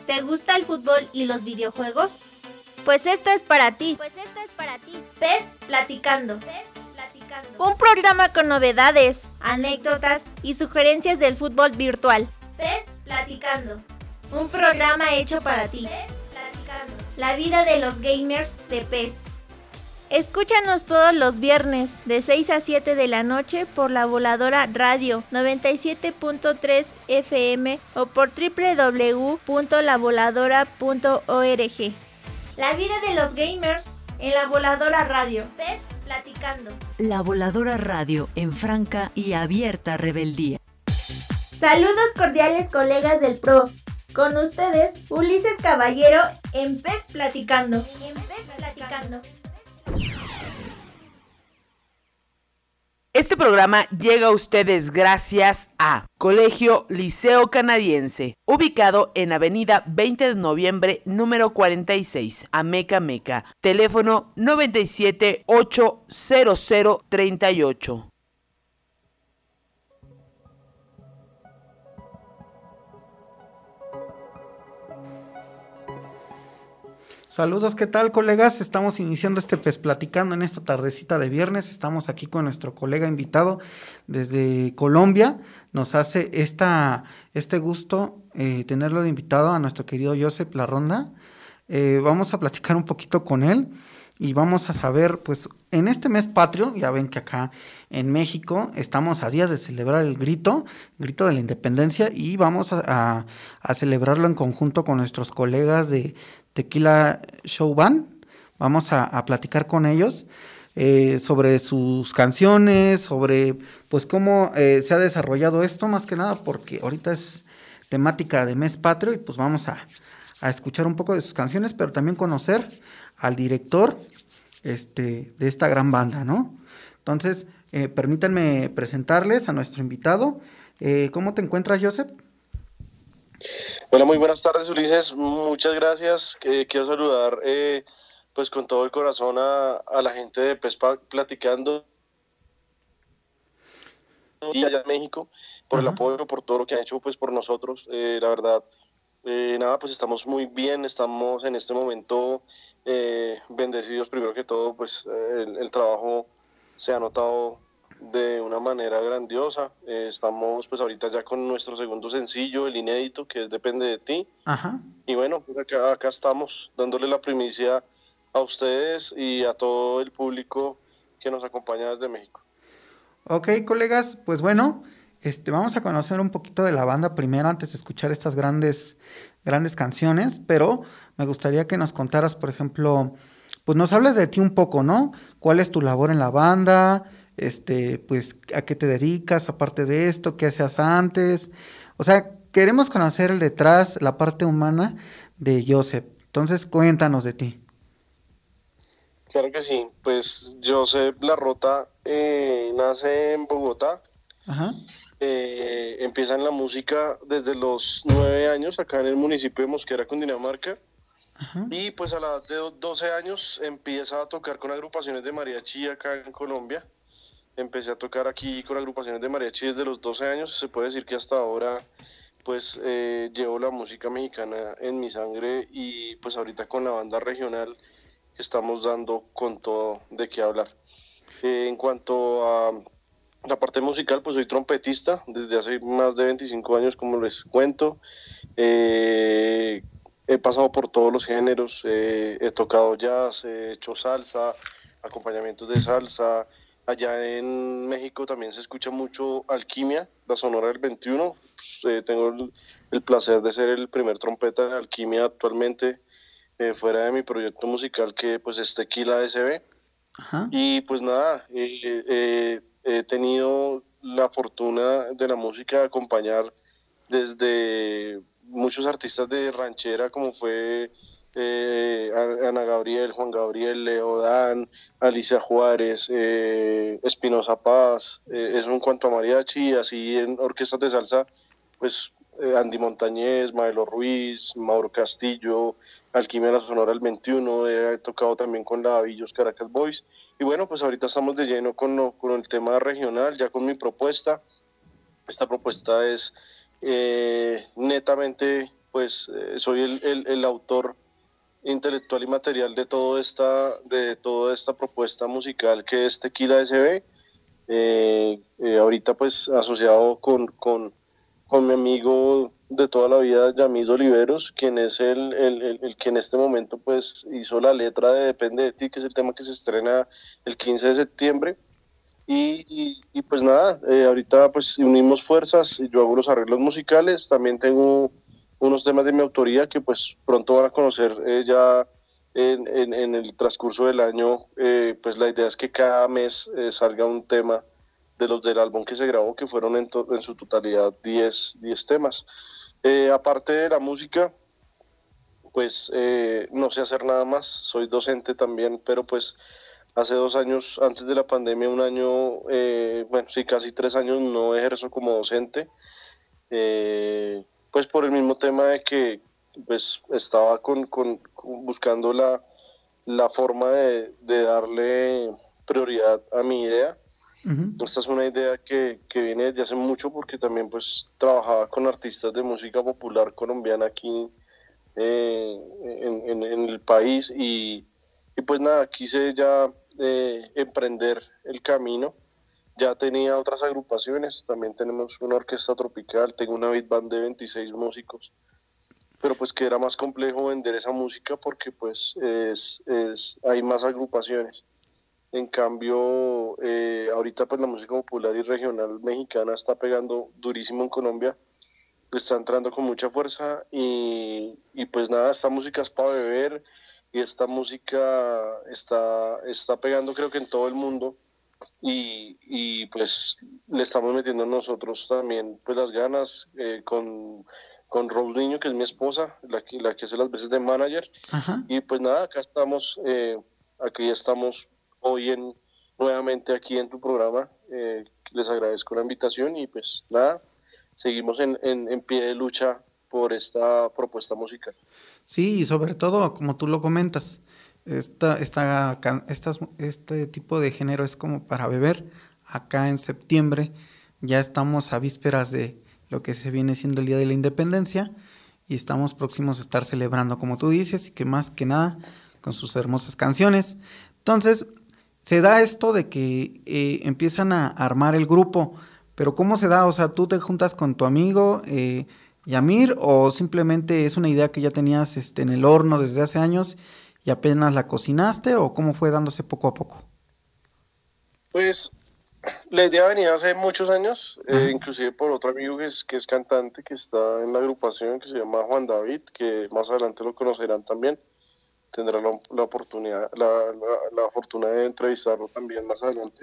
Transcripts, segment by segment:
¿Te gusta el fútbol y los videojuegos? Pues esto es para ti. PES Platicando. Un programa con novedades, anécdotas y sugerencias del fútbol virtual. PES Platicando. Un programa hecho para ti. La vida de los gamers de PES. Escúchanos todos los viernes de 6 a 7 de la noche por La Voladora Radio 97.3 FM o por www.lavoladora.org. La vida de los gamers en La Voladora Radio. PES Platicando. La Voladora Radio en franca y abierta rebeldía. Saludos cordiales, colegas del PRO. Con ustedes, Ulises Caballero en PES Platicando. Este programa llega a ustedes gracias a Colegio Liceo Canadiense, ubicado en Avenida 20 de Noviembre, número 46, Ameca Meca, teléfono 97-80038. Saludos, ¿qué tal, colegas? Estamos iniciando este PES Platicando en esta tardecita de viernes. Estamos aquí con nuestro colega invitado desde Colombia. Nos hace este gusto tenerlo de invitado a nuestro querido Josep Larronda. Vamos a platicar un poquito con él y vamos a saber, pues, en este mes patrio, ya ven que acá en México estamos a días de celebrar el grito de la independencia, y vamos a celebrarlo en conjunto con nuestros colegas de Tequila Show Band. Vamos a platicar con ellos sobre sus canciones, sobre pues cómo se ha desarrollado esto, más que nada porque ahorita es temática de mes patrio, y pues vamos a escuchar un poco de sus canciones, pero también conocer al director de esta gran banda, ¿no? Entonces, permítanme presentarles a nuestro invitado. ¿Cómo te encuentras, Josep? Hola, muy buenas tardes, Ulises. Muchas gracias. Quiero saludar pues con todo el corazón a la gente de PES Platicando y allá en México por el apoyo, por todo lo que han hecho pues por nosotros. La verdad, pues estamos muy bien, estamos en este momento bendecidos. Primero que todo, pues el trabajo se ha notado de una manera grandiosa. Estamos pues ahorita ya con nuestro segundo sencillo, el inédito, que es Depende de ti. Ajá. Y bueno, pues acá estamos dándole la primicia a ustedes y a todo el público que nos acompaña desde México. Ok, colegas, pues bueno, vamos a conocer un poquito de la banda primero antes de escuchar estas grandes canciones, pero me gustaría que nos contaras, por ejemplo, pues nos hables de ti un poco, ¿no? ¿Cuál es tu labor en la banda? Pues, ¿a qué te dedicas aparte de esto? ¿Qué hacías antes? O sea, queremos conocer el detrás, la parte humana de Josep. Entonces, cuéntanos de ti. Claro que sí. Pues Josep Larrota nace en Bogotá. Ajá. Empieza en la música desde los 9 años, acá en el municipio de Mosquera, Cundinamarca. Ajá. Y pues a la edad de 12 años empieza a tocar con agrupaciones de mariachi acá en Colombia. Empecé a tocar aquí con agrupaciones de mariachi desde los 12 años. Se puede decir que hasta ahora pues llevo la música mexicana en mi sangre, y pues ahorita con la banda regional estamos dando con todo de qué hablar. En cuanto a la parte musical, pues soy trompetista desde hace más de 25 años, como les cuento. He pasado por todos los géneros, he tocado jazz, he hecho salsa, acompañamientos de salsa. Allá en México también se escucha mucho Alquimia, la Sonora del 21. Pues, tengo el placer de ser el primer trompeta de Alquimia actualmente, fuera de mi proyecto musical, que pues es Tequila SB. Ajá. Y pues nada, he tenido la fortuna de la música de acompañar desde muchos artistas de ranchera, como fue Ana Gabriel, Juan Gabriel, Leo Dan, Alicia Juárez, Espinoza Paz, eso en cuanto a mariachi. Así en orquestas de salsa, pues Andy Montañez, Maelo Ruiz, Mauro Castillo, Alquimia, la Sonora del 21. He tocado también con la Villos Caracas Boys. Y bueno, pues ahorita estamos de lleno con el tema regional, ya con mi propuesta. Esta propuesta es netamente pues soy el autor intelectual y material de toda esta propuesta musical que es Tequila SB. Ahorita pues asociado con mi amigo de toda la vida, Yamil Oliveros, quien es el que en este momento pues hizo la letra de Depende de ti, que es el tema que se estrena el 15 de septiembre. Y pues nada, ahorita pues unimos fuerzas, yo hago los arreglos musicales, también tengo unos temas de mi autoría que pues pronto van a conocer ya en el transcurso del año. Pues la idea es que cada mes salga un tema de los del álbum que se grabó, que fueron en su totalidad 10 temas. Aparte de la música, pues no sé hacer nada más, soy docente también, pero pues hace 2 años, antes de la pandemia, un año, bueno, sí, casi 3 años no ejerzo como docente, pues por el mismo tema de que pues estaba buscando la forma de darle prioridad a mi idea. Uh-huh. Esta es una idea que viene desde hace mucho, porque también pues trabajaba con artistas de música popular colombiana aquí en el país y pues nada, quise ya emprender el camino. Ya tenía otras agrupaciones, también tenemos una orquesta tropical, tengo una beat band de 26 músicos, pero pues que era más complejo vender esa música porque pues hay más agrupaciones. En cambio, ahorita pues la música popular y regional mexicana está pegando durísimo en Colombia, está entrando con mucha fuerza y pues nada, esta música es para beber y esta música está pegando creo que en todo el mundo y pues le estamos metiendo nosotros también pues las ganas con Rose Niño, que es mi esposa, la que hace las veces de manager. Ajá. Y pues nada, acá estamos hoy nuevamente aquí en tu programa. Les agradezco la invitación y pues nada, seguimos en pie de lucha por esta propuesta musical. Sí, y sobre todo, como tú lo comentas, este tipo de género es como para beber. Acá en septiembre ya estamos a vísperas de lo que se viene siendo el Día de la Independencia y estamos próximos a estar celebrando, como tú dices, y que más que nada con sus hermosas canciones. Entonces, se da esto de que empiezan a armar el grupo, pero ¿cómo se da? O sea, ¿tú te juntas con tu amigo Yamir o simplemente es una idea que ya tenías en el horno desde hace años y apenas la cocinaste, o cómo fue dándose poco a poco? Pues la idea venía hace muchos años, inclusive por otro amigo que es cantante, que está en la agrupación, que se llama Juan David, que más adelante lo conocerán también. Tendrá la oportunidad, la fortuna de entrevistarlo también más adelante.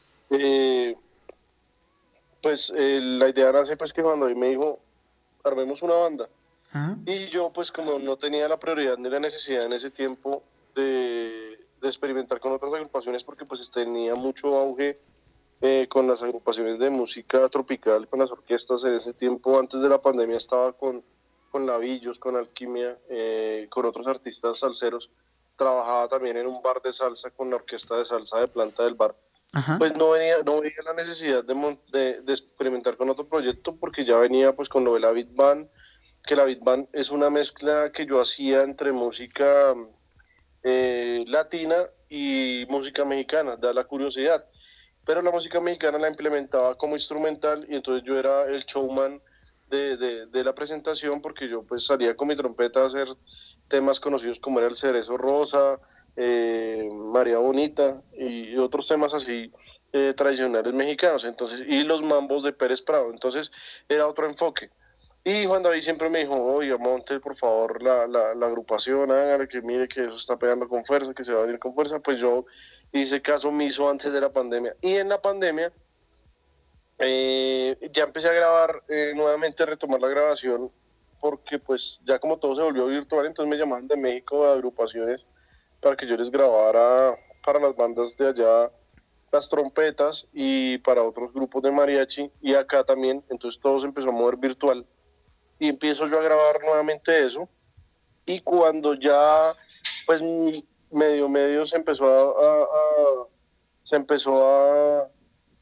Pues la idea nace pues que cuando él me dijo, armemos una banda. Ajá. Y yo pues como no tenía la prioridad ni la necesidad en ese tiempo de experimentar con otras agrupaciones, porque pues tenía mucho auge con las agrupaciones de música tropical, con las orquestas en ese tiempo. Antes de la pandemia estaba con Lavillos, con Alquimia, con otros artistas salseros. Trabajaba también en un bar de salsa con la orquesta de salsa de Planta del Bar. Ajá. Pues no veía la necesidad de experimentar con otro proyecto, porque ya venía pues con lo de la Beat Band, que la Beat Band es una mezcla que yo hacía entre música latina y música mexicana, da la curiosidad. Pero la música mexicana la implementaba como instrumental y entonces yo era el showman de la presentación, porque yo pues salía con mi trompeta a hacer temas conocidos como era El Cerezo Rosa, María Bonita y otros temas así tradicionales mexicanos, entonces, y los mambos de Pérez Prado. Entonces era otro enfoque. Y Juan David siempre me dijo, oiga, monte por favor la agrupación, hágale, que mire que eso está pegando con fuerza, que se va a venir con fuerza. Pues yo hice caso omiso antes de la pandemia. Y en la pandemia ya empecé a grabar, nuevamente a retomar la grabación, porque pues ya como todo se volvió virtual, entonces me llamaban de México, de agrupaciones, para que yo les grabara para las bandas de allá las trompetas y para otros grupos de mariachi, y acá también. Entonces todo se empezó a mover virtual y empiezo yo a grabar nuevamente eso. Y cuando ya pues medio se empezó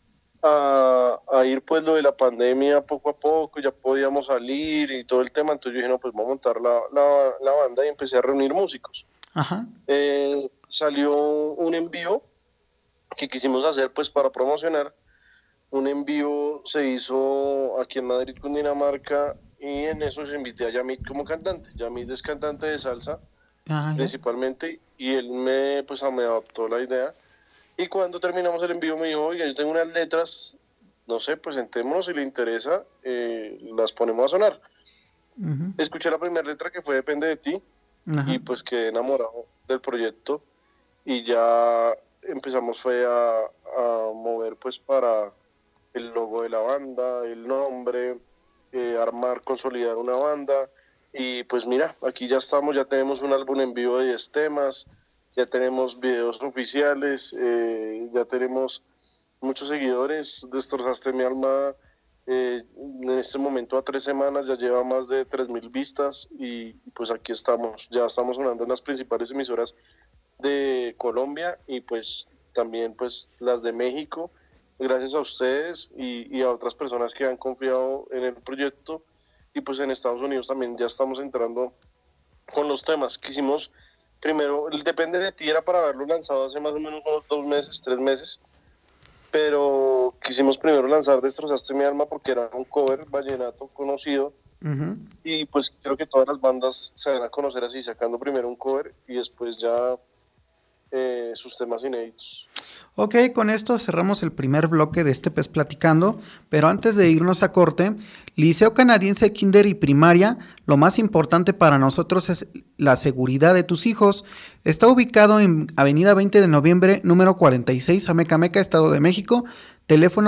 a ir pues lo de la pandemia poco a poco, ya podíamos salir y todo el tema, entonces yo dije, no, pues vamos a montar la banda y empecé a reunir músicos. Ajá. Salió un envío que quisimos hacer pues para promocionar. Un envío se hizo aquí en Madrid, Cundinamarca, y en eso se invité a Yamit como cantante. Yamit es cantante de salsa, principalmente, y él me adoptó la idea. Y cuando terminamos el envío me dijo, oiga, yo tengo unas letras, no sé, pues sentémonos, si le interesa, las ponemos a sonar. Uh-huh. Escuché la primera letra que fue Depende de ti, uh-huh, y pues quedé enamorado del proyecto, y ya empezamos a mover pues para el logo de la banda, el nombre, armar, consolidar una banda, y pues mira, aquí ya estamos, ya tenemos un álbum en vivo de 10 temas, ya tenemos videos oficiales, ya tenemos muchos seguidores. Destrozaste mi alma, en este momento a 3 semanas ya lleva más de 3,000 vistas, y pues aquí estamos, ya estamos sonando en las principales emisoras de Colombia y pues también pues las de México, gracias a ustedes y a otras personas que han confiado en el proyecto, y pues en Estados Unidos también ya estamos entrando con los temas que hicimos. Primero, el Depende de ti era para haberlo lanzado hace más o menos unos 2 meses, 3 meses, pero quisimos primero lanzar Destrozaste mi alma porque era un cover vallenato conocido, uh-huh, y pues creo que todas las bandas se van a conocer así, sacando primero un cover y después ya sus temas inéditos. Ok, con esto cerramos el primer bloque de este Pez Platicando, pero antes de irnos a corte, Liceo Canadiense Kinder y Primaria, lo más importante para nosotros es la seguridad de tus hijos. Está ubicado en Avenida 20 de Noviembre, número 46, Amecameca, Estado de México, teléfono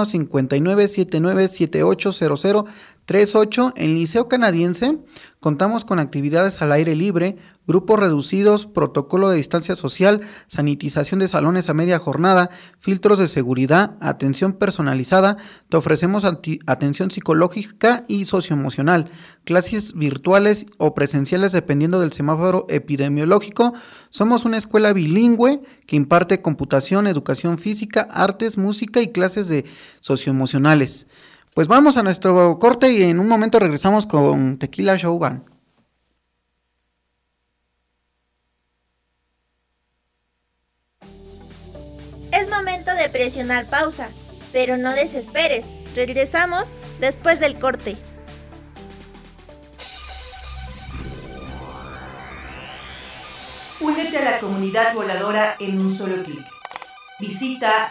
5979780038. En Liceo Canadiense contamos con actividades al aire libre, grupos reducidos, protocolo de distancia social, sanitización de salones a media jornada, filtros de seguridad, atención personalizada. Te ofrecemos atención psicológica y socioemocional, clases virtuales o presenciales dependiendo del semáforo epidemiológico. Somos una escuela bilingüe que imparte computación, educación física, artes, música y clases de socioemocionales. Pues vamos a nuestro corte y en un momento regresamos con Tequila Show Band. Es momento de presionar pausa, pero no desesperes. Regresamos después del corte. Únete a la comunidad voladora en un solo clic. Visita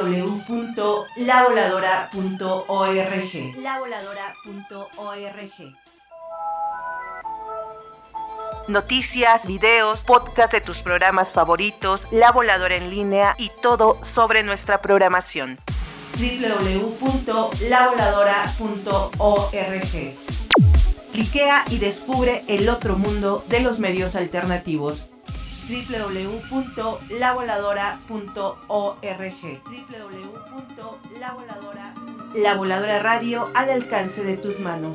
www.lavoladora.org. Lavoladora.org. Noticias, videos, podcast de tus programas favoritos, La Voladora en línea y todo sobre nuestra programación. www.lavoladora.org. Cliquea y descubre el otro mundo de los medios alternativos. www.lavoladora.org. La Voladora Radio al alcance de tus manos.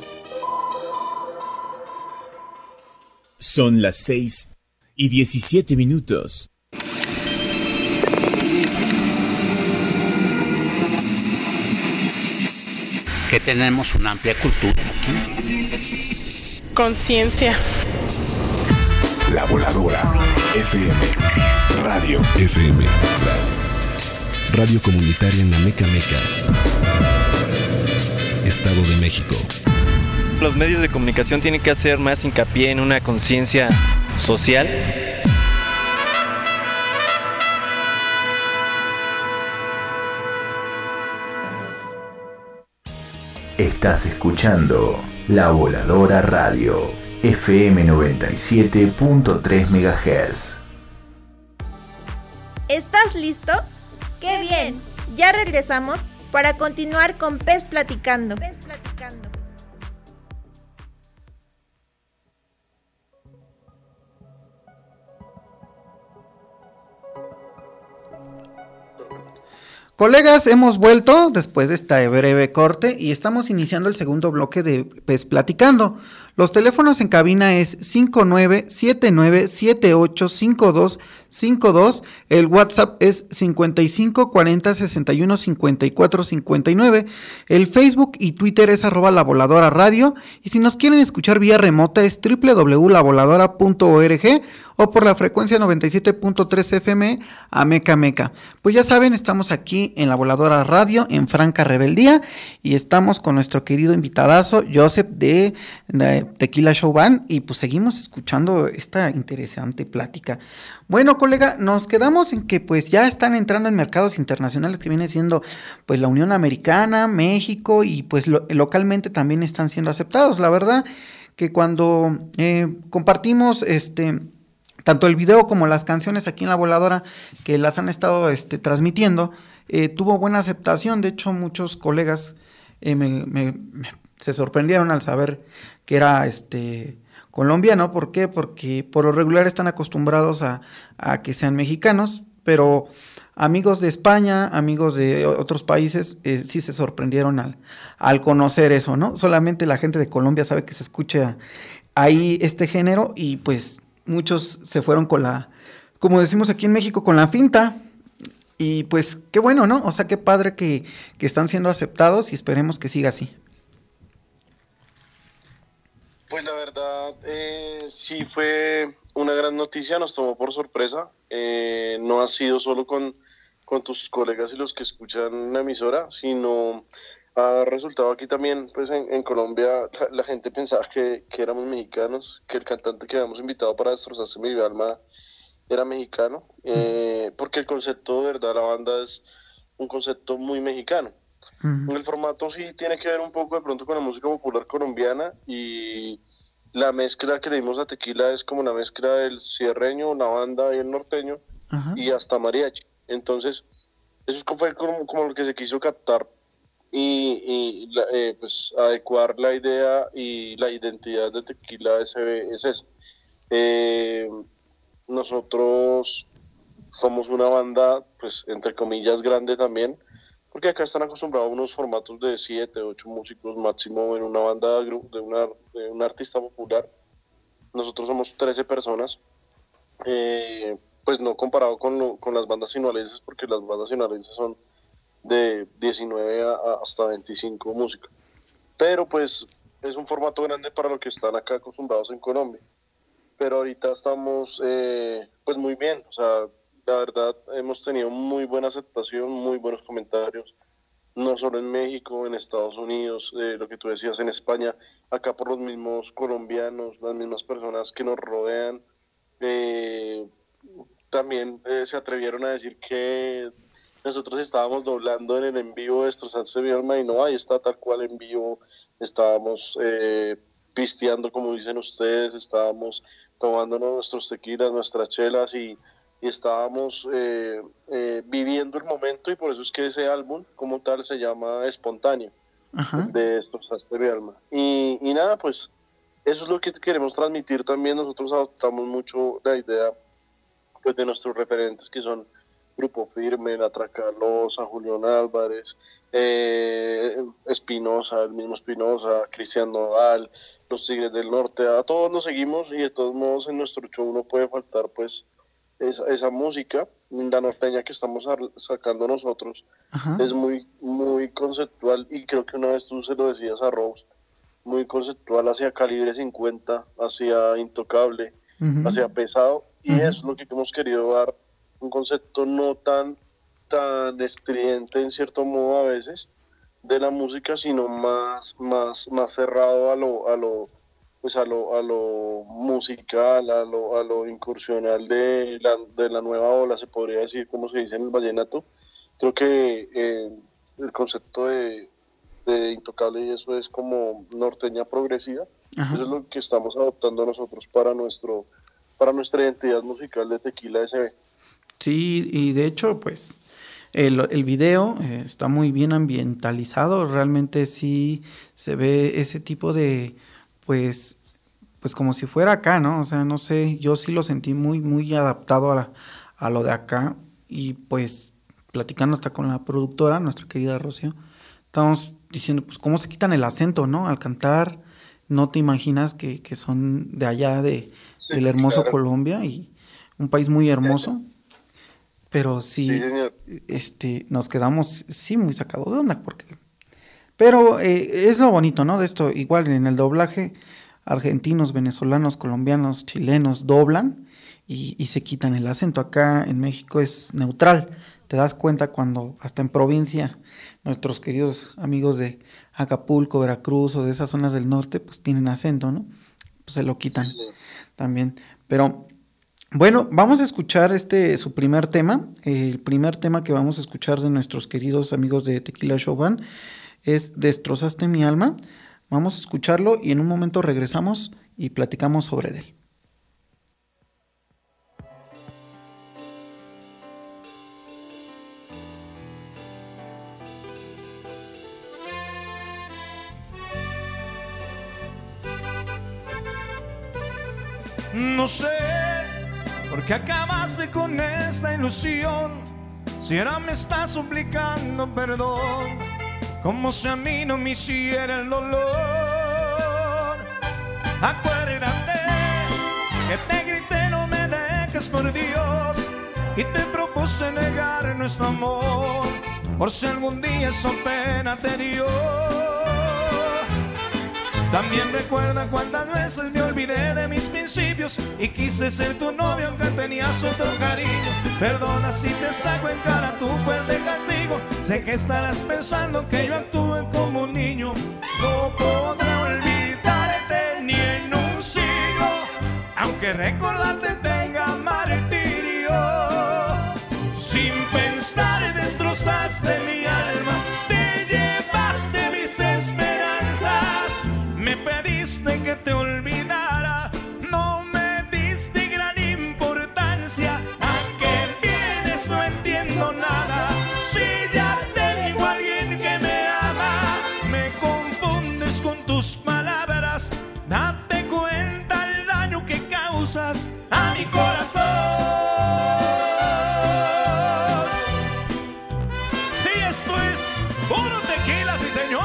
Son las 6:17. Que tenemos una amplia cultura aquí. Conciencia. La Voladora FM. Radio FM. Radio comunitaria en Amecameca, Estado de México. Los medios de comunicación tienen que hacer más hincapié en una conciencia social. Estás escuchando La Voladora Radio, FM 97.3 MHz. ¿Estás listo? ¡Qué bien! Ya regresamos para continuar con Pez Platicando. Colegas, hemos vuelto después de esta breve corte y estamos iniciando el segundo bloque de PES Platicando. Los teléfonos en cabina es 5979785252, el WhatsApp es 5540615459, el Facebook y Twitter es @lavoladora_radio, y si nos quieren escuchar vía remota es www.lavoladora.org o por la frecuencia 97.3 FM a Meca. Pues ya saben, estamos aquí en La Voladora Radio, en franca rebeldía, y estamos con nuestro querido invitadazo, Joseph de Tequila Show Band, y pues seguimos escuchando esta interesante plática. Bueno, colega, nos quedamos en que pues ya están entrando en mercados internacionales que viene siendo pues la Unión Americana, México, y pues localmente también están siendo aceptados. La verdad que cuando compartimos tanto el video como las canciones aquí en La Voladora, que las han estado transmitiendo, tuvo buena aceptación. De hecho, muchos colegas se sorprendieron al saber que era colombiano. ¿Por qué? Porque por lo regular están acostumbrados a que sean mexicanos, pero amigos de España, amigos de otros países, sí se sorprendieron al conocer eso, ¿no? Solamente la gente de Colombia sabe que se escucha ahí este género, y pues muchos se fueron con como decimos aquí en México, con la finta. Y pues qué bueno, ¿no? O sea, qué padre que están siendo aceptados, y esperemos que siga así. Pues la verdad, sí fue una gran noticia, nos tomó por sorpresa. No ha sido solo con tus colegas y los que escuchan la emisora, sino ha resultado aquí también, pues en Colombia, la gente pensaba que éramos mexicanos, que el cantante que habíamos invitado para Destrozarse Mi Alma era mexicano, porque el concepto de verdad de la banda es un concepto muy mexicano. El formato sí tiene que ver un poco de pronto con la música popular colombiana, y la mezcla que le dimos a Tequila es como una mezcla del sierreño, la banda y el norteño, y hasta mariachi. Entonces, eso fue como lo que se quiso captar y pues adecuar la idea y la identidad de Tequila SB es eso. Nosotros somos una banda, pues entre comillas, grande también, porque acá están acostumbrados a unos formatos de 7, 8 músicos máximo en una banda de un artista popular. Nosotros somos 13 personas, pues no comparado con las bandas sinaloenses, porque las bandas sinaloenses son de 19 hasta 25 músicos. Pero pues es un formato grande para lo que están acá acostumbrados en Colombia. Pero ahorita estamos pues muy bien, o sea, la verdad hemos tenido muy buena aceptación, muy buenos comentarios, no solo en México, en Estados Unidos, lo que tú decías, en España, acá por los mismos colombianos, las mismas personas que nos rodean, también se atrevieron a decir que nosotros estábamos doblando en el en vivo de Destrozarse Mi Alma, y no, ahí está tal cual en vivo, estábamos pisteando, como dicen ustedes, estábamos tomándonos nuestros tequilas, nuestras chelas, y estábamos viviendo el momento, y por eso es que ese álbum como tal se llama Espontáneo, de Destrozarse Mi Alma. Y nada, pues eso es lo que queremos transmitir también. Nosotros adoptamos mucho la idea pues de nuestros referentes, que son Grupo Firme, La Tracalosa, Julián Álvarez, Espinosa, el mismo Espinosa, Cristian Nodal, Los Tigres del Norte. A todos los seguimos, y de todos modos en nuestro show no puede faltar pues esa música. La norteña que estamos sacando nosotros es muy, muy conceptual, y creo que una vez tú se lo decías a Rose, muy conceptual hacia Calibre 50, hacia Intocable, hacia Pesado, y eso es lo que hemos querido dar, un concepto no tan estridente en cierto modo a veces de la música, sino más cerrado a lo musical, a lo incursional de la nueva ola, se podría decir, como se dice en el vallenato. Creo que el concepto de Intocable y eso es como norteña progresiva. Eso es lo que estamos adoptando nosotros para nuestra identidad musical de Tequila SB. Sí, y de hecho, pues, el video está muy bien ambientalizado. Realmente sí se ve ese tipo de, pues como si fuera acá, ¿no? O sea, no sé, yo sí lo sentí muy, muy adaptado a lo de acá, y pues platicando hasta con la productora, nuestra querida Rocío, estábamos diciendo, pues, cómo se quitan el acento, ¿no? Al cantar, no te imaginas que son de allá, del hermoso Colombia, y un país muy hermoso, pero sí, nos quedamos, sí, muy sacados de onda, pero es lo bonito, ¿no? De esto, igual en el doblaje, argentinos, venezolanos, colombianos, chilenos doblan y se quitan el acento. Acá en México es neutral. Te das cuenta cuando hasta en provincia nuestros queridos amigos de Acapulco, Veracruz o de esas zonas del norte pues tienen acento, ¿no? Pues se lo quitan también. Pero bueno, vamos a escuchar su primer tema. El primer tema que vamos a escuchar de nuestros queridos amigos de Tequila Show Band es Destrozaste mi alma. Vamos a escucharlo y en un momento regresamos y platicamos sobre él. No sé por qué acabaste con esta ilusión, si ahora me estás suplicando perdón, como si a mí no me hiciera el dolor. Acuérdate que te grité no me dejes por Dios, y te propuse negar nuestro amor, por si algún día eso pena te dio. También recuerda cuántas veces me olvidé de mis principios y quise ser tu novio aunque tenías otro cariño. Perdona si te saco en cara tu fuerte castigo. Sé que estarás pensando que yo actúe como un niño. No podré olvidarte ni en un siglo, aunque recordarte tenga martirio. Sin pensar destrozaste mi alma, te llevaste mis esperanzas. Me pediste que te olvidara, no me diste gran importancia. ¿A qué vienes? No entiendo nada. Si ya tengo a alguien que me ama, me confundes con tus palabras. Date cuenta el daño que causas a mi corazón. Y esto es puro tequila, sí señor.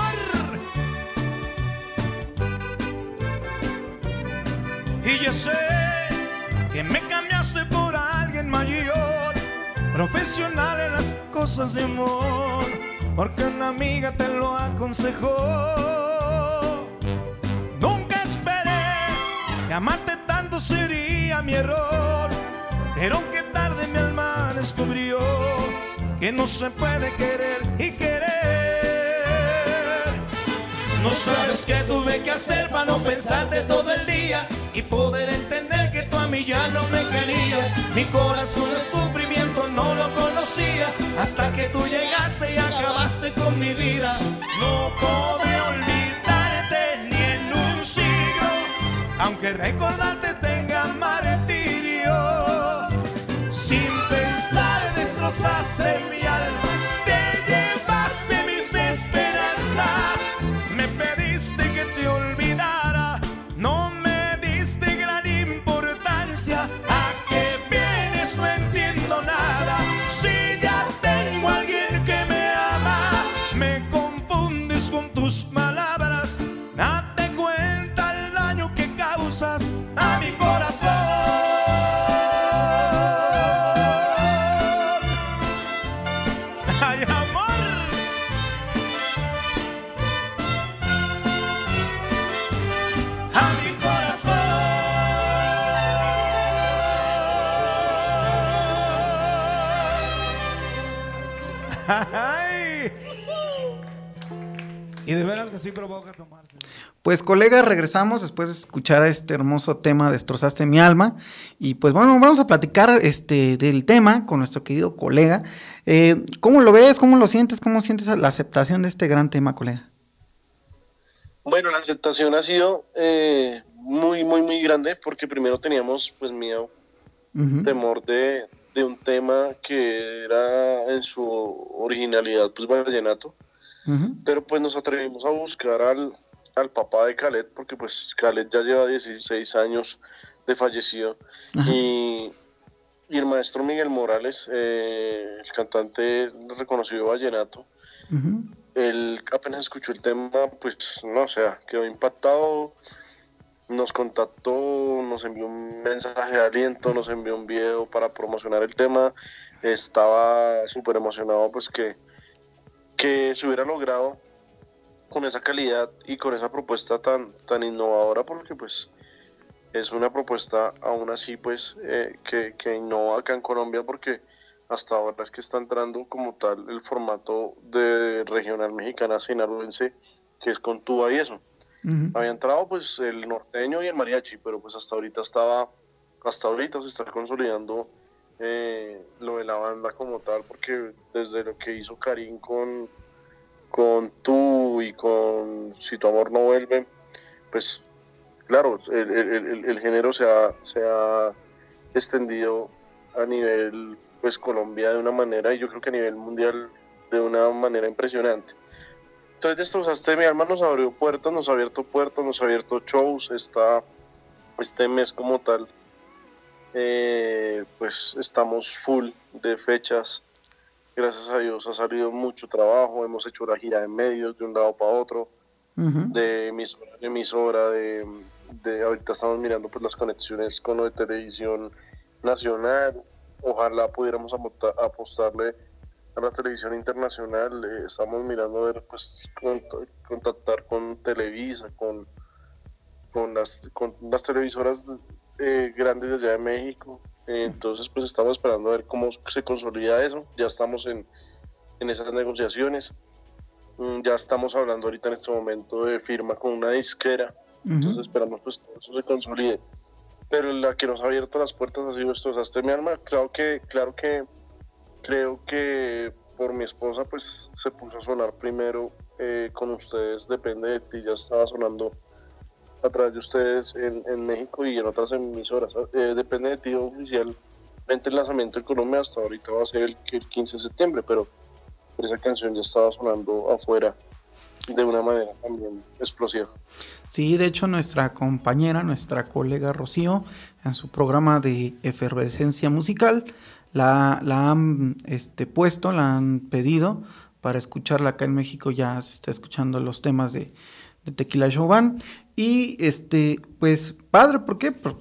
Y yo sé que me cambiaste por alguien mayor, profesional en las cosas de amor, porque una amiga te lo aconsejó. Nunca esperé que amarte tanto sería mi error, pero que tarde mi alma descubrió que no se puede querer y querer. No sabes qué tuve que hacer para no pensarte todo el día y poder entender que tú a mí ya no me querías. Mi corazón el sufrimiento no lo conocía hasta que tú llegaste y acabaste con mi vida. No podré olvidarte ni en un siglo, aunque recordarte tenga martirio. Sin pensar destrozaste mi alma, te llevaste mis esperanzas. Me pediste que te olvidara, no me diste gran importancia. ¿A qué vienes? No entiendo nada. Si ya tengo a alguien que me ama, me confundes con tus palabras. Date cuenta el daño que causas a mi corazón. ¡Ay, amor! A mi corazón. Ay. Y de veras que sí provoca tomarse. Pues colegas, regresamos después de escuchar este hermoso tema Destrozaste mi alma. Y pues bueno, vamos a platicar del tema con nuestro querido colega. ¿Cómo lo ves? ¿Cómo lo sientes? ¿Cómo sientes la aceptación de este gran tema, colega? Bueno, la aceptación ha sido muy, muy, muy grande, porque primero teníamos pues miedo, temor de un tema que era en su originalidad pues vallenato, pero pues nos atrevimos a buscar al papá de Khaled, porque pues Khaled ya lleva 16 años de fallecido, y y el maestro Miguel Morales, el cantante reconocido vallenato, él apenas escuchó el tema, pues no, o sea, quedó impactado, nos contactó, nos envió un mensaje de aliento, nos envió un video para promocionar el tema, estaba súper emocionado pues que se hubiera logrado con esa calidad y con esa propuesta tan innovadora, porque pues es una propuesta aún así pues que innova acá en Colombia, porque hasta ahora es que está entrando como tal el formato de regional mexicana sinaloense, que es con tuba y eso. Había entrado pues el norteño y el mariachi, pero pues hasta ahorita se está consolidando lo de la banda como tal, porque desde lo que hizo Karim con Tú y con Si tu amor no vuelve, pues claro, el género se ha extendido a nivel pues Colombia de una manera, y yo creo que a nivel mundial de una manera impresionante. Entonces Destrozaste mi alma nos abrió puertas, nos ha abierto shows. Este mes como tal pues estamos full de fechas. Gracias a Dios ha salido mucho trabajo, hemos hecho la gira de medios de un lado para otro, de emisora, de ahorita estamos mirando pues las conexiones con lo de televisión nacional. Ojalá pudiéramos apostarle a la televisión internacional. Estamos mirando a ver pues contactar con Televisa, con las televisoras grandes de allá de México. Entonces pues estamos esperando a ver cómo se consolida eso. Ya estamos en esas negociaciones, ya estamos hablando ahorita en este momento de firma con una disquera. Entonces esperamos pues todo eso se consolide, pero la que nos ha abierto las puertas ha sido Destrozaste mi alma. Creo que por mi esposa pues se puso a sonar primero con ustedes, Depende de ti, ya estaba sonando a través de ustedes en México y en otras emisoras. Depende de ti oficialmente el lanzamiento en Colombia hasta ahorita va a ser el 15 de septiembre, pero esa canción ya estaba sonando afuera de una manera también explosiva. Sí, de hecho nuestra compañera, colega Rocío, en su programa de Efervescencia Musical, la han puesto, la han pedido para escucharla acá en México. Ya se está escuchando los temas de Tequila Show Band. Y pues padre, ¿por qué? Pues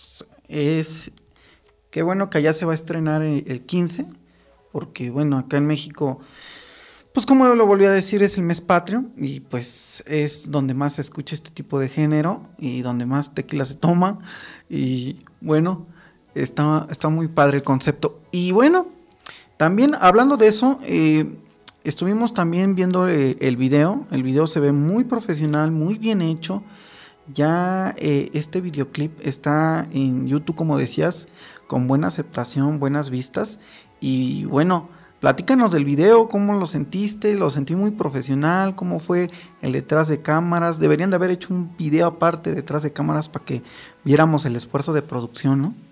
qué bueno que allá se va a estrenar el 15, porque bueno, acá en México, pues como lo volví a decir, es el mes patrio y pues es donde más se escucha este tipo de género y donde más tequila se toma, y bueno, está muy padre el concepto. Y bueno, también hablando de eso, estuvimos también viendo el video se ve muy profesional, muy bien hecho. Ya este videoclip está en YouTube, como decías, con buena aceptación, buenas vistas. Y bueno, platícanos del video, ¿cómo lo sentiste? Lo sentí muy profesional, ¿cómo fue el detrás de cámaras? Deberían de haber hecho un video aparte detrás de cámaras para que viéramos el esfuerzo de producción, ¿no?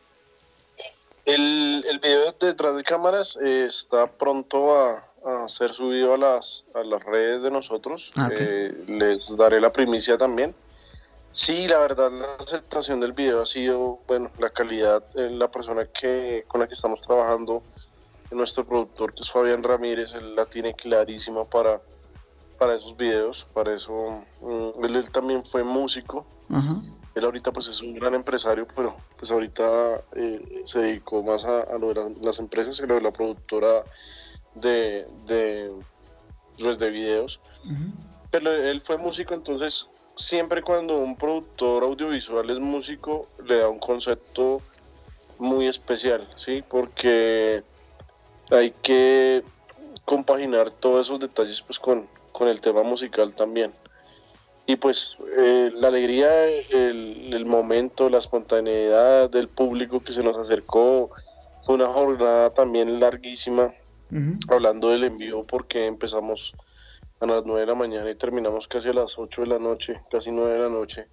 El video detrás de cámaras está pronto a ser subido a las redes de nosotros. Okay. Les daré la primicia también. Sí, la verdad, la aceptación del video ha sido, bueno, la calidad, la persona con la que estamos trabajando, nuestro productor, que es Fabián Ramírez, él la tiene clarísima para esos videos. Para eso, él también fue músico. Él ahorita pues es un gran empresario, pero pues ahorita se dedicó más a lo de las empresas y lo de la productora de videos. Pero él fue músico, entonces siempre cuando un productor audiovisual es músico le da un concepto muy especial, ¿sí? Porque hay que compaginar todos esos detalles pues con el tema musical también. Y pues la alegría, el momento, la espontaneidad del público que se nos acercó, fue una jornada también larguísima. Hablando del envío, porque empezamos a las 9 de la mañana y terminamos casi a las 8 de la noche, casi 9 de la noche.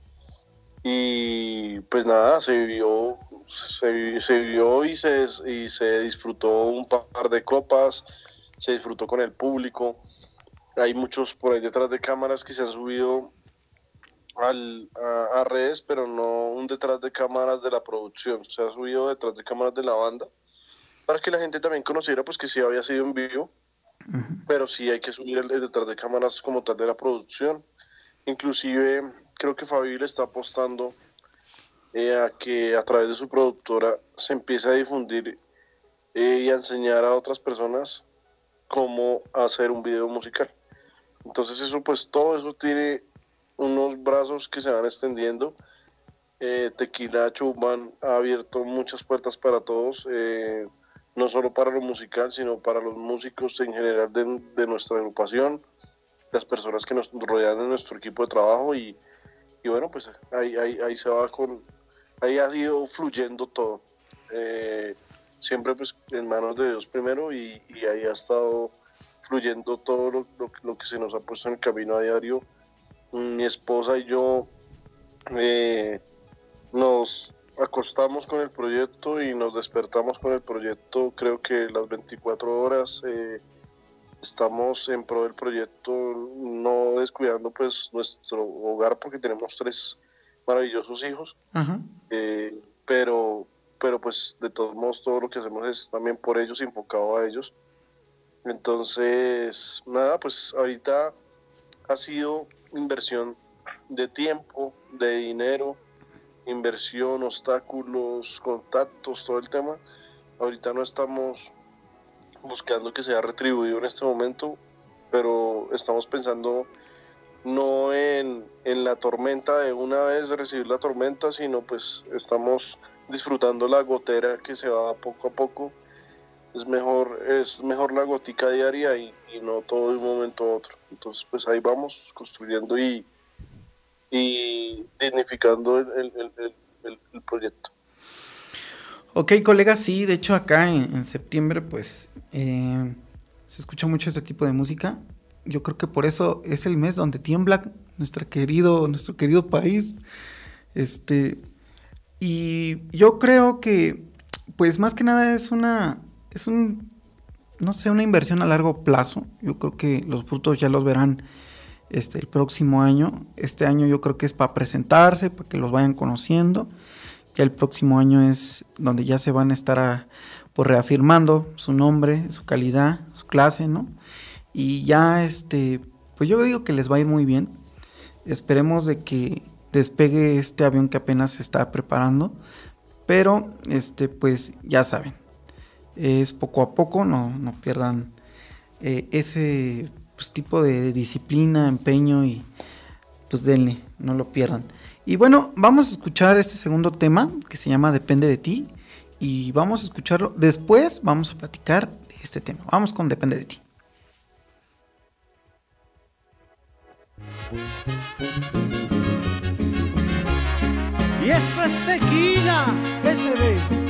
Y pues nada, se vivió y se disfrutó un par de copas, se disfrutó con el público. Hay muchos por ahí detrás de cámaras que se han subido a redes, pero no un detrás de cámaras de la producción. Se ha subido detrás de cámaras de la banda para que la gente también conociera pues que sí había sido en vivo, pero sí hay que subir el detrás de cámaras como tal de la producción. Inclusive creo que Fabi le está apostando a que a través de su productora se empiece a difundir y a enseñar a otras personas cómo hacer un video musical. Entonces eso pues todo eso tiene unos brazos que se van extendiendo. Tequila Chubán ha abierto muchas puertas para todos, no solo para lo musical, sino para los músicos en general de nuestra agrupación, las personas que nos rodean en nuestro equipo de trabajo y bueno, pues ahí se va ahí ha ido fluyendo todo, siempre pues en manos de Dios primero y ahí ha estado fluyendo todo lo que se nos ha puesto en el camino a diario. Mi esposa y yo nos acostamos con el proyecto y nos despertamos con el proyecto, creo que las 24 horas estamos en pro del proyecto, no descuidando pues nuestro hogar porque tenemos 3 maravillosos hijos, pero pues de todos modos todo lo que hacemos es también por ellos, enfocado a ellos. Entonces nada, pues ahorita ha sido inversión de tiempo, de dinero, inversión, obstáculos, contactos, todo el tema. Ahorita no estamos buscando que sea retribuido en este momento, pero estamos pensando no en la tormenta de una vez, de recibir la tormenta, sino pues estamos disfrutando la gotera que se va poco a poco. Es mejor la gotica diaria y no todo de un momento a otro. Entonces pues ahí vamos construyendo y dignificando el proyecto. Ok, colegas, sí, de hecho acá en septiembre pues se escucha mucho este tipo de música. Yo creo que por eso es el mes donde tiembla nuestro querido país. Y yo creo que pues más que nada es una inversión a largo plazo. Yo creo que los frutos ya los verán el próximo año. Este año yo creo que es para presentarse, para que los vayan conociendo. Ya el próximo año es donde ya se van a estar reafirmando su nombre, su calidad, su clase, ¿no? Y ya pues yo digo que les va a ir muy bien. Esperemos de que despegue este avión que apenas se está preparando. Pero pues ya saben, es poco a poco, no pierdan ese pues, tipo de disciplina, empeño y pues denle, no lo pierdan. Y bueno, vamos a escuchar este segundo tema que se llama Depende de ti y vamos a escucharlo. Después vamos a platicar de este tema. Vamos con Depende de ti. Y esto es Tequila SB.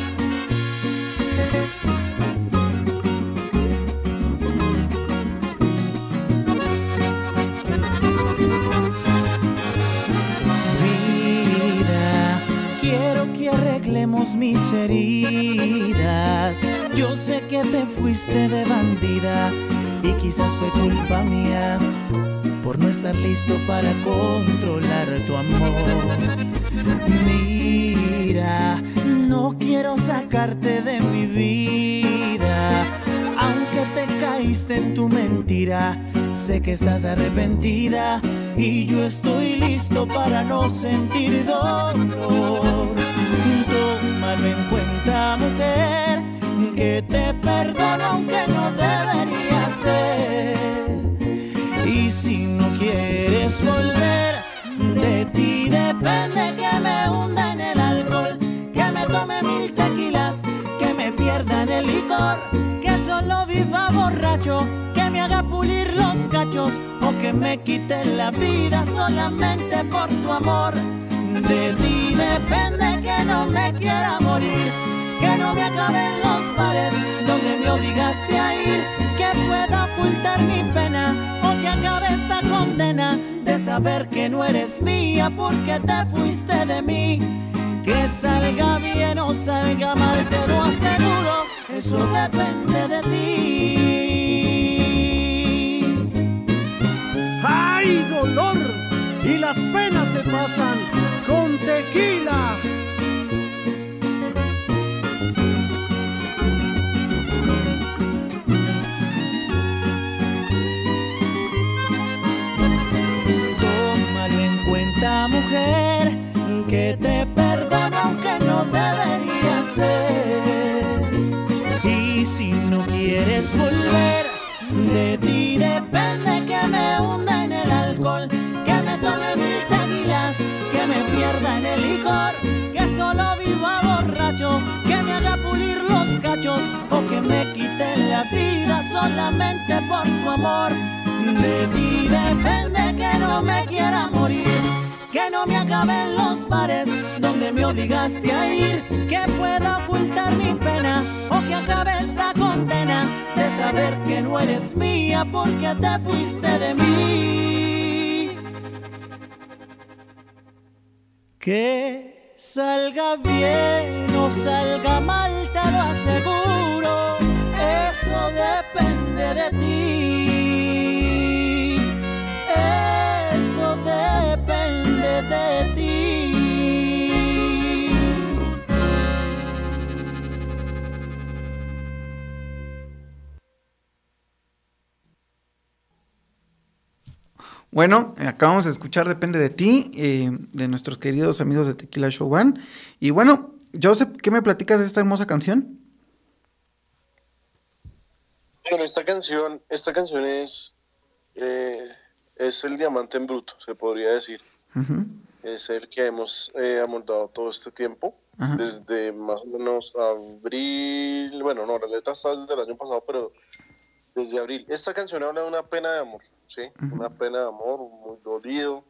Arreglemos mis heridas. Yo sé que te fuiste de bandida y quizás fue culpa mía por no estar listo para controlar tu amor. Mira, no quiero sacarte de mi vida, aunque te caíste en tu mentira. Sé que estás arrepentida y yo estoy listo para no sentir dolor. Tómalo en cuenta, mujer, que te perdono aunque no debería ser. Y si no quieres volver, de ti depende que me hunda en el alcohol, que me tome 1000 tequilas, que me pierda en el licor, que solo viva borracho, que me haga pulir los cachos o que me quite la vida solamente por tu amor. De ti depende que no me quiera morir, que no me acaben los bares donde me obligaste a ir, que pueda ocultar mi pena o que acabe esta condena de saber que no eres mía porque te fuiste de mí. Que salga bien o salga mal te lo aseguro, eso depende de ti. ¡Ay, dolor! Y las penas se pasan. tequila. Tómalo en cuenta, mujer, que te perdono aunque no debería ser. Y si no quieres volver, de ti depende que me hunda en el alcohol, que me tome 1000 tequilas, que me pierda en el licor, que solo viva borracho, que me haga pulir los cachos o que me quite la vida solamente por tu amor. De ti depende que no me quiera morir, que no me acaben los bares donde me obligaste a ir, que pueda ocultar mi pena o que acabe esta condena de saber que no eres mía porque te fuiste de mí. Que salga bien o salga mal, te lo aseguro, eso depende de ti. Eso depende de ti. Bueno, acabamos de escuchar Depende de ti, de nuestros queridos amigos de Tequila Show One. Y bueno, Joseph, ¿qué me platicas de esta hermosa canción? Bueno, esta canción es el diamante en bruto, se podría decir. Uh-huh. Es el que hemos amoldado todo este tiempo, Ajá. desde más o menos abril, bueno, no, la letra está desde el año pasado, pero desde abril. Esta canción habla de una pena de amor, ¿sí? Uh-huh. Una pena de amor, muy dolido,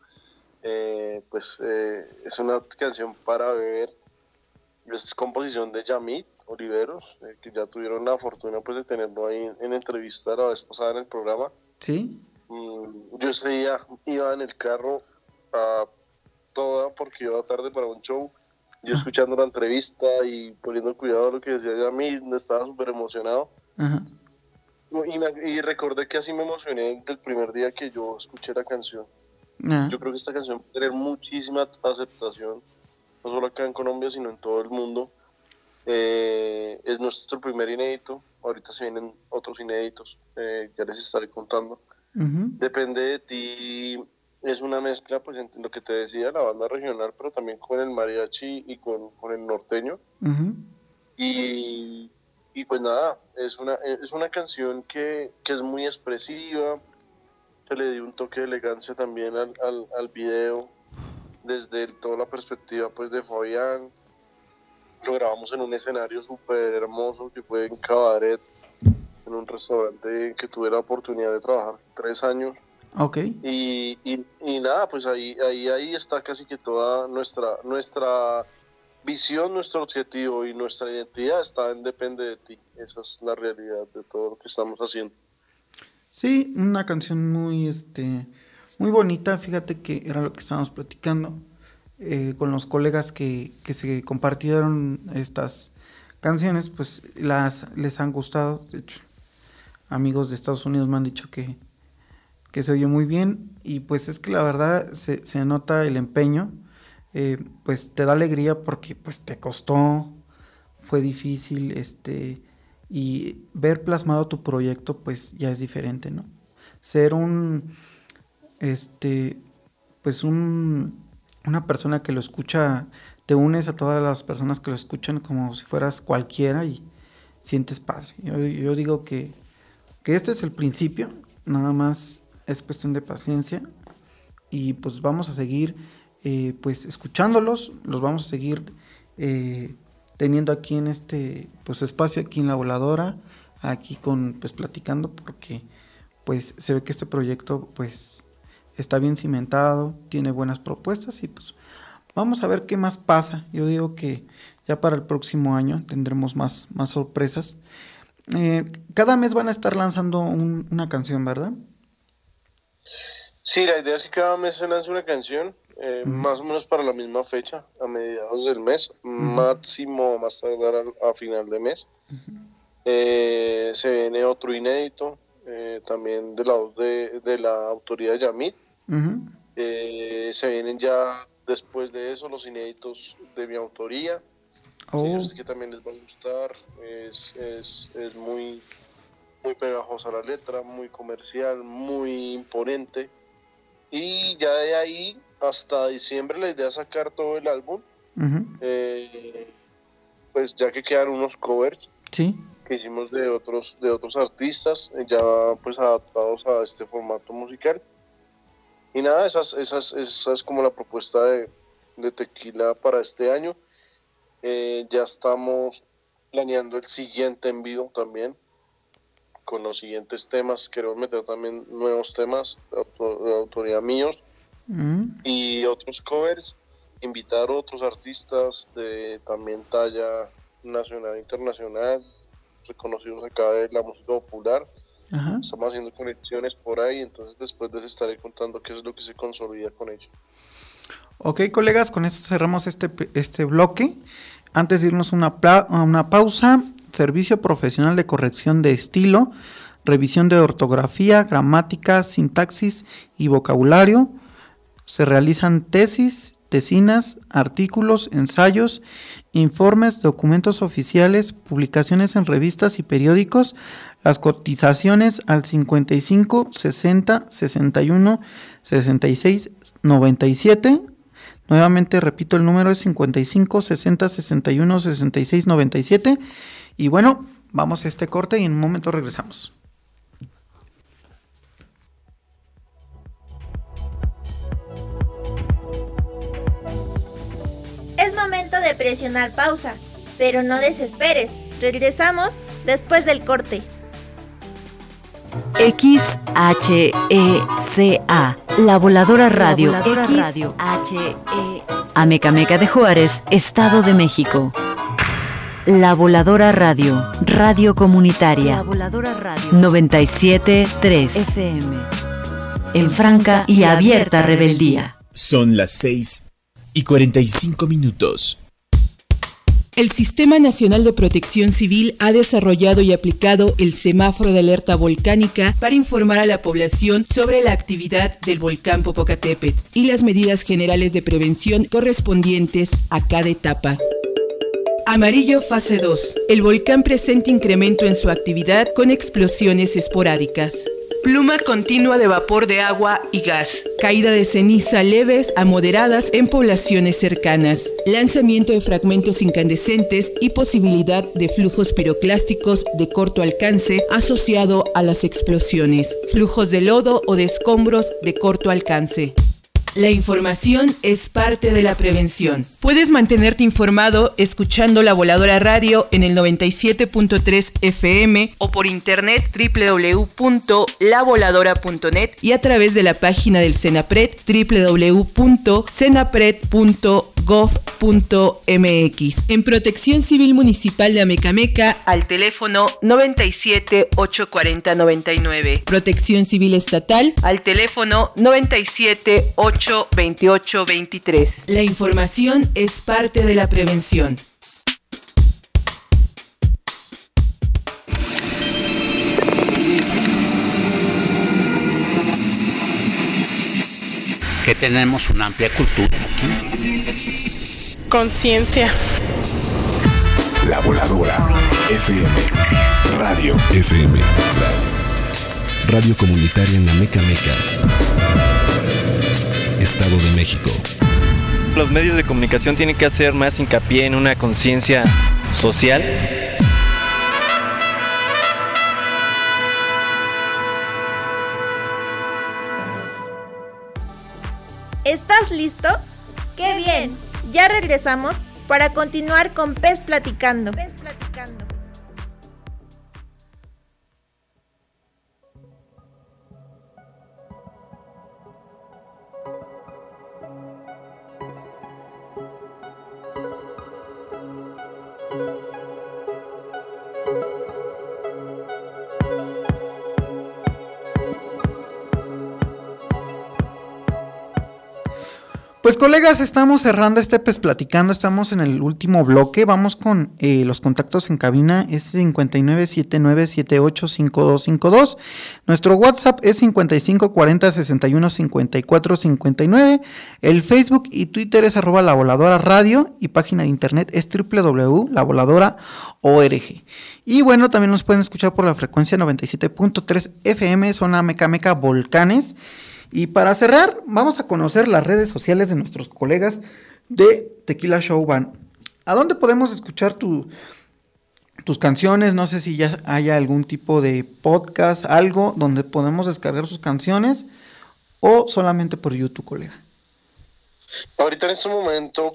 es una canción para beber, es composición de Yamit Oliveros, que ya tuvieron la fortuna pues de tenerlo ahí en entrevista la vez pasada en el programa. Sí. Yo ese día iba en el carro a toda porque iba tarde para un show, yo escuchando la entrevista y poniendo cuidado a lo que decía Yamit, estaba súper emocionado. Ajá. Y recordé que así me emocioné el primer día que yo escuché la canción. Yo creo que esta canción va a tener muchísima aceptación, no solo acá en Colombia, sino en todo el mundo. Es nuestro primer inédito, ahorita se vienen otros inéditos, ya les estaré contando. Uh-huh. Depende de ti, es una mezcla, pues entre lo que te decía, la banda regional, pero también con el mariachi y con el norteño. Uh-huh. Y pues nada, es una canción que es muy expresiva, se le dio un toque de elegancia también al video, desde toda la perspectiva pues de Fabián. Lo grabamos en un escenario súper hermoso que fue en Cabaret, en un restaurante que tuve la oportunidad de trabajar 3 años. Okay. Y nada, pues ahí está casi que toda nuestra visión, nuestro objetivo y nuestra identidad está en Depende de ti. Esa es la realidad de todo lo que estamos haciendo. Sí, una canción muy bonita. Fíjate que era lo que estábamos platicando con los colegas que se compartieron estas canciones, pues les han gustado. De hecho, amigos de Estados Unidos me han dicho que se oye muy bien, y pues es que la verdad se nota el empeño, pues te da alegría porque pues te costó, fue difícil, y ver plasmado tu proyecto pues ya es diferente, ¿no? Ser una persona que lo escucha, te unes a todas las personas que lo escuchan como si fueras cualquiera y sientes padre. Yo digo que este es el principio, nada más es cuestión de paciencia, y pues vamos a seguir pues escuchándolos, los vamos a seguir teniendo aquí en este pues espacio, aquí en La Voladora, aquí pues platicando, porque pues se ve que este proyecto pues está bien cimentado, tiene buenas propuestas, y pues vamos a ver qué más pasa. Yo digo que ya para el próximo año tendremos más sorpresas. Cada mes van a estar lanzando una canción, ¿verdad? Sí, la idea es que cada mes se lance una canción, más o menos para la misma fecha, a mediados del mes, máximo más tardar a final de mes. Se viene otro inédito, también de la voz de la autoría de Yamit. Se vienen ya Después de eso, los inéditos de mi autoría. Oh. Que yo sé que también les va a gustar. Es muy, muy pegajosa la letra, muy comercial, muy imponente. Y ya de ahí hasta diciembre la idea es sacar todo el álbum. Uh-huh. Pues ya que quedan unos covers, sí, que hicimos de otros artistas, ya pues adaptados a este formato musical. Y nada, esa es como la propuesta de Tequila para este año. Ya estamos planeando el siguiente en vivo también, con los siguientes temas. Queremos meter también nuevos temas de autoría míos y otros covers, invitar a otros artistas de también talla nacional e internacional, reconocidos acá de la música popular. Ajá. Estamos haciendo conexiones por ahí, entonces después les estaré contando qué es lo que se consolida con ello. Ok, colegas, con esto cerramos este bloque. Antes de irnos a una pausa, servicio profesional de corrección de estilo, revisión de ortografía, gramática, sintaxis y vocabulario. Se realizan tesis, tesinas, artículos, ensayos, informes, documentos oficiales, publicaciones en revistas y periódicos. Las cotizaciones al 55 60 61 66 97. Nuevamente repito, el número es 55 60 61 66 97. Y bueno, vamos a este corte y en un momento regresamos. Es momento de presionar pausa, pero no desesperes. Regresamos después del corte. XHECA, La Voladora Radio, Amecameca de Juárez, Estado de México. La Voladora Radio, Radio Comunitaria, 97.3 FM, en franca y abierta rebeldía. Son las 6:45. El Sistema Nacional de Protección Civil ha desarrollado y aplicado el semáforo de alerta volcánica para informar a la población sobre la actividad del volcán Popocatépetl y las medidas generales de prevención correspondientes a cada etapa. Amarillo fase 2. El volcán presenta incremento en su actividad con explosiones esporádicas. Pluma continua de vapor de agua y gas. Caída de ceniza leves a moderadas en poblaciones cercanas. Lanzamiento de fragmentos incandescentes y posibilidad de flujos piroclásticos de corto alcance asociado a las explosiones. Flujos de lodo o de escombros de corto alcance. La información es parte de la prevención. Puedes mantenerte informado escuchando La Voladora Radio en el 97.3 FM o por internet www.lavoladora.net y a través de la página del Senapred www.senapred.gov.mx. En Protección Civil Municipal de Amecameca al teléfono 97 840 99. Protección Civil Estatal al teléfono 97 828 23. La información es parte de la prevención. Que tenemos una amplia cultura aquí. Conciencia. La Voladora FM. Radio FM. Radio comunitaria en Amecameca, Estado de México. Los medios de comunicación tienen que hacer más hincapié en una conciencia social. ¿Estás listo? ¡Qué bien! Ya regresamos para continuar con Pez Platicando. Pues colegas, estamos cerrando este PES Platicando, estamos en el último bloque, vamos con los contactos en cabina, es 5979785252, nuestro WhatsApp es 5540615459, el Facebook y Twitter es @lavoladora_radio y página de internet es www.lavoladora.org. Y bueno, también nos pueden escuchar por la frecuencia 97.3 FM, zona Meca Volcanes. Y para cerrar, vamos a conocer las redes sociales de nuestros colegas de Tequila Show Band. ¿A dónde podemos escuchar tus canciones? No sé si ya haya algún tipo de podcast, algo donde podemos descargar sus canciones o solamente por YouTube, colega. Ahorita en este momento,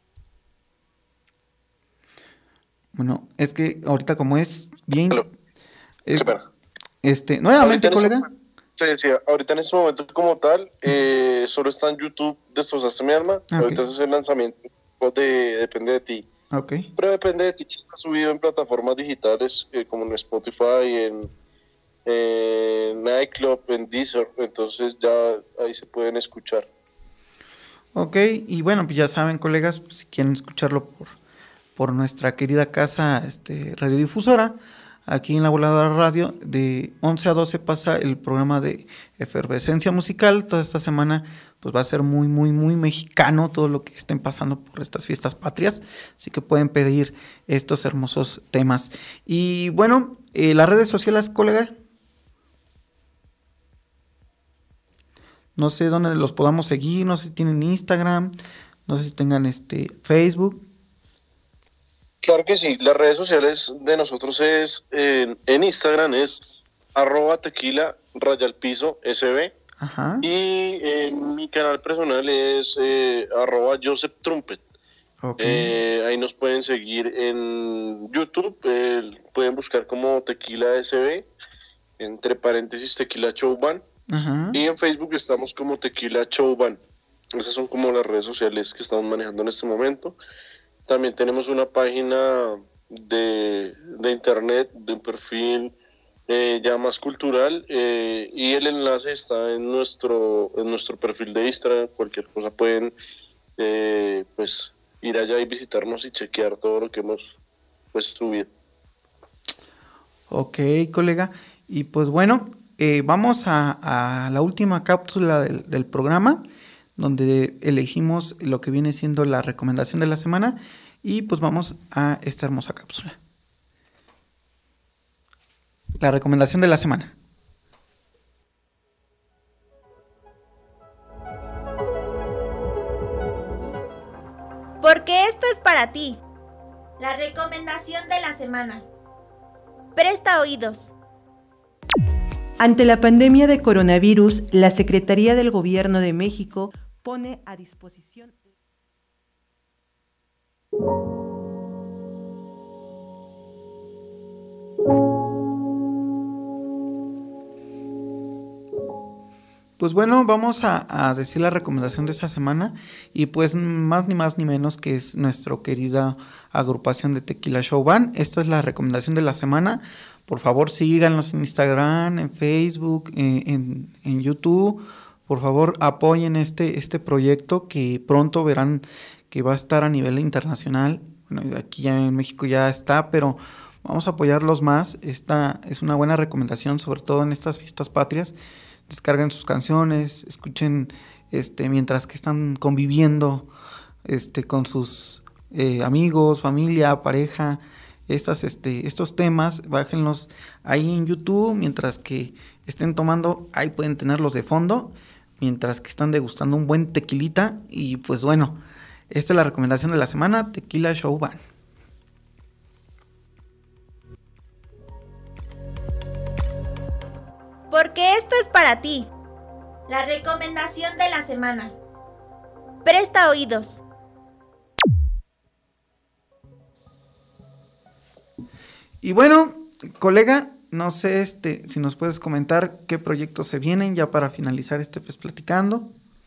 Bueno, es que ahorita como es bien... Espera. Nuevamente, colega. Te decía, ahorita en este momento como tal, solo está en YouTube Destrozaste mi alma. Okay. Ahorita es el lanzamiento Depende de ti. Okay. Pero Depende de ti que está subido en plataformas digitales como en Spotify, en iClub, en Deezer. Entonces ya ahí se pueden escuchar. Ok, y bueno, pues ya saben, colegas, pues si quieren escucharlo por nuestra querida casa radiodifusora, aquí en La Voladora Radio, de 11 a 12 pasa el programa de Efervescencia Musical. Toda esta semana pues va a ser muy, muy, muy mexicano todo lo que estén pasando por estas fiestas patrias. Así que pueden pedir estos hermosos temas. Y bueno, las redes sociales, colega. No sé dónde los podamos seguir, no sé si tienen Instagram, no sé si tengan Facebook. Claro que sí, las redes sociales de nosotros es, en Instagram es @tequila_sb. Ajá. Y mi canal personal es @JosephTrumpet. Okay. Ahí nos pueden seguir en YouTube, pueden buscar como Tequila SB, entre paréntesis Tequila Show Band. Ajá. Y en Facebook estamos como Tequila Show Band. Esas son como las redes sociales que estamos manejando en este momento. También tenemos una página de internet, de un perfil ya más cultural, y el enlace está en nuestro perfil de Instagram. Cualquier cosa pueden pues ir allá y visitarnos y chequear todo lo que hemos subido. Ok, colega. Y pues bueno, vamos a la última cápsula del programa, donde elegimos lo que viene siendo la recomendación de la semana, y pues vamos a esta hermosa cápsula. La recomendación de la semana. Porque esto es para ti. La recomendación de la semana. Presta oídos. Ante la pandemia de coronavirus, la Secretaría del Gobierno de México pone a disposición... Pues bueno, vamos a decir la recomendación de esta semana, y pues más ni menos que es nuestra querida agrupación de Tequila Show Band. Esta es la recomendación de la semana. Por favor, síganos en Instagram, en Facebook, en YouTube. Por favor, apoyen este proyecto, que pronto verán que va a estar a nivel internacional. Bueno, aquí ya en México ya está, pero vamos a apoyarlos más. Esta es una buena recomendación, sobre todo en estas fiestas patrias. Descarguen sus canciones, escuchen mientras que están conviviendo con sus amigos, familia, pareja. Estos temas, bájenlos ahí en YouTube, mientras que estén tomando, ahí pueden tenerlos de fondo, mientras que están degustando un buen tequilita. Y pues bueno, esta es la recomendación de la semana, Tequila Show Band. Porque esto es para ti. La recomendación de la semana. Presta oídos. Y bueno, colega, no sé si nos puedes comentar qué proyectos se vienen ya para finalizar pues platicando.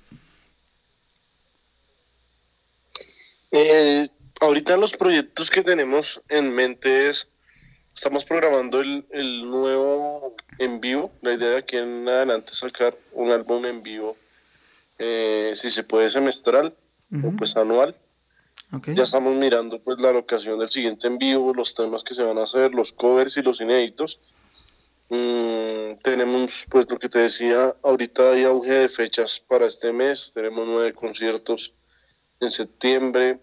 Ahorita los proyectos que tenemos en mente estamos programando el nuevo en vivo. La idea de aquí en adelante es sacar un álbum en vivo si se puede semestral o pues anual. Okay. Ya estamos mirando pues la locación del siguiente en vivo, los temas que se van a hacer, los covers y los inéditos. Tenemos pues lo que te decía, ahorita hay auge de fechas para este mes, tenemos 9 conciertos en septiembre,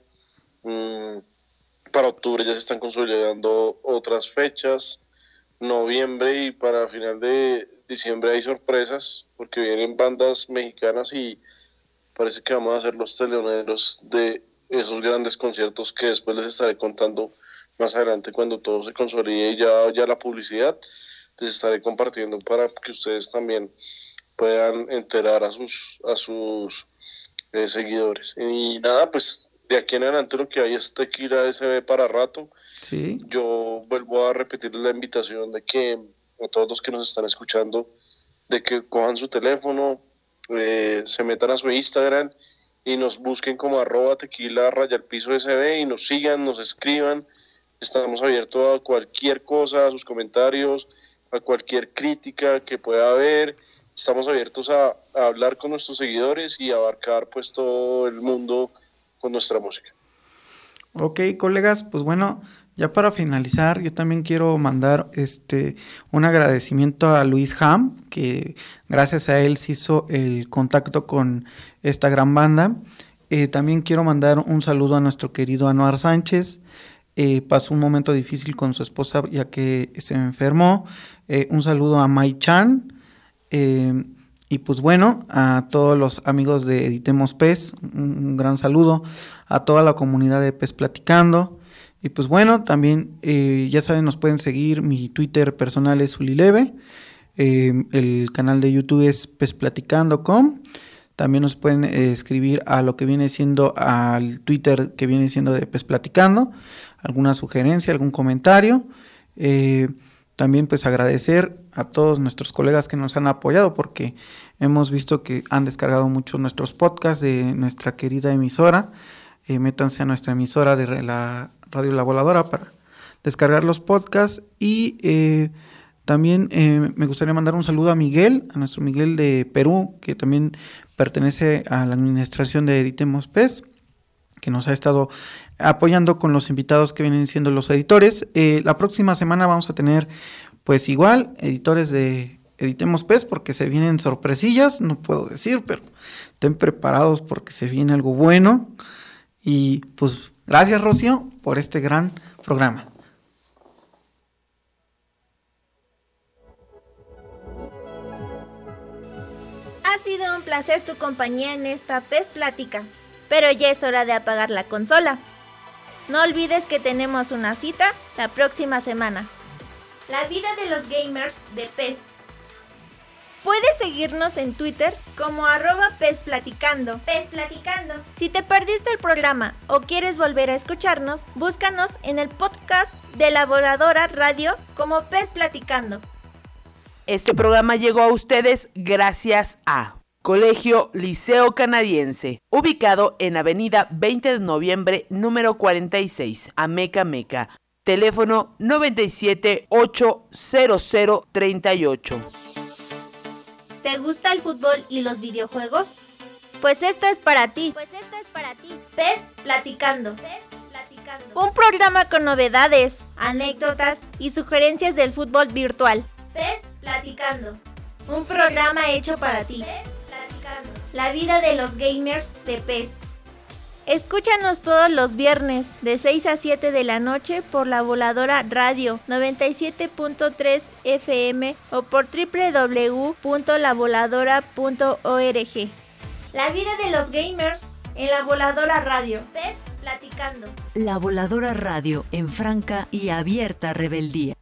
para octubre ya se están consolidando otras fechas, noviembre y para final de diciembre hay sorpresas porque vienen bandas mexicanas y parece que vamos a ser los teloneros de esos grandes conciertos que después les estaré contando más adelante cuando todo se consolide y ya la publicidad les estaré compartiendo para que ustedes también puedan enterar a sus seguidores. Y nada, pues de aquí en adelante lo que hay es Tequila SB para rato. Sí. Yo vuelvo a repetir la invitación de que a todos los que nos están escuchando, de que cojan su teléfono, se metan a su Instagram y nos busquen como @tequila_SB y nos sigan, nos escriban. Estamos abiertos a cualquier cosa, a sus comentarios, a cualquier crítica que pueda haber. Estamos abiertos a hablar con nuestros seguidores y abarcar pues todo el mundo con nuestra música. Ok, colegas, pues bueno, ya para finalizar, yo también quiero mandar un agradecimiento a Luis Ham, que gracias a él se hizo el contacto con esta gran banda. También quiero mandar un saludo a nuestro querido Anuar Sánchez. Pasó un momento difícil con su esposa ya que se enfermó. Un saludo a Mai Chan. Y pues bueno, a todos los amigos de Editemos PES, un gran saludo a toda la comunidad de PES Platicando. Y pues bueno, también ya saben, nos pueden seguir, mi Twitter personal es Ulileve, el canal de YouTube es pesplaticando.com. También nos pueden escribir a lo que viene siendo al Twitter que viene siendo de PES Platicando, alguna sugerencia, algún comentario. También pues agradecer a todos nuestros colegas que nos han apoyado porque hemos visto que han descargado mucho nuestros podcasts de nuestra querida emisora. Métanse a nuestra emisora de la Radio La Voladora para descargar los podcasts. Y también me gustaría mandar un saludo a Miguel, a nuestro Miguel de Perú, que también pertenece a la administración de Editemos PES, que nos ha estado apoyando con los invitados que vienen siendo los editores. La próxima semana vamos a tener, pues igual, editores de Editemos PES, porque se vienen sorpresillas, no puedo decir, pero estén preparados porque se viene algo bueno. Y pues gracias, Rocío, por este gran programa. Ha sido un placer tu compañía en esta PES Plática, pero ya es hora de apagar la consola. No olvides que tenemos una cita la próxima semana. La vida de los gamers de PES. Puedes seguirnos en Twitter como @PESPlaticando. PES Platicando. Si te perdiste el programa o quieres volver a escucharnos, búscanos en el podcast de La Voladora Radio como PES Platicando. Este programa llegó a ustedes gracias a Colegio Liceo Canadiense, ubicado en Avenida 20 de Noviembre, número 46, Amecameca. Teléfono 97-80038. ¿Te gusta el fútbol y los videojuegos? Pues esto es para ti. PES Platicando. Un programa con novedades, anécdotas y sugerencias del fútbol virtual. PES Platicando. Un programa hecho para ti. La vida de los gamers de PES. Escúchanos todos los viernes de 6 a 7 de la noche por La Voladora Radio 97.3 FM o por www.lavoladora.org. La vida de los gamers en La Voladora Radio. PES Platicando. La Voladora Radio en franca y abierta rebeldía.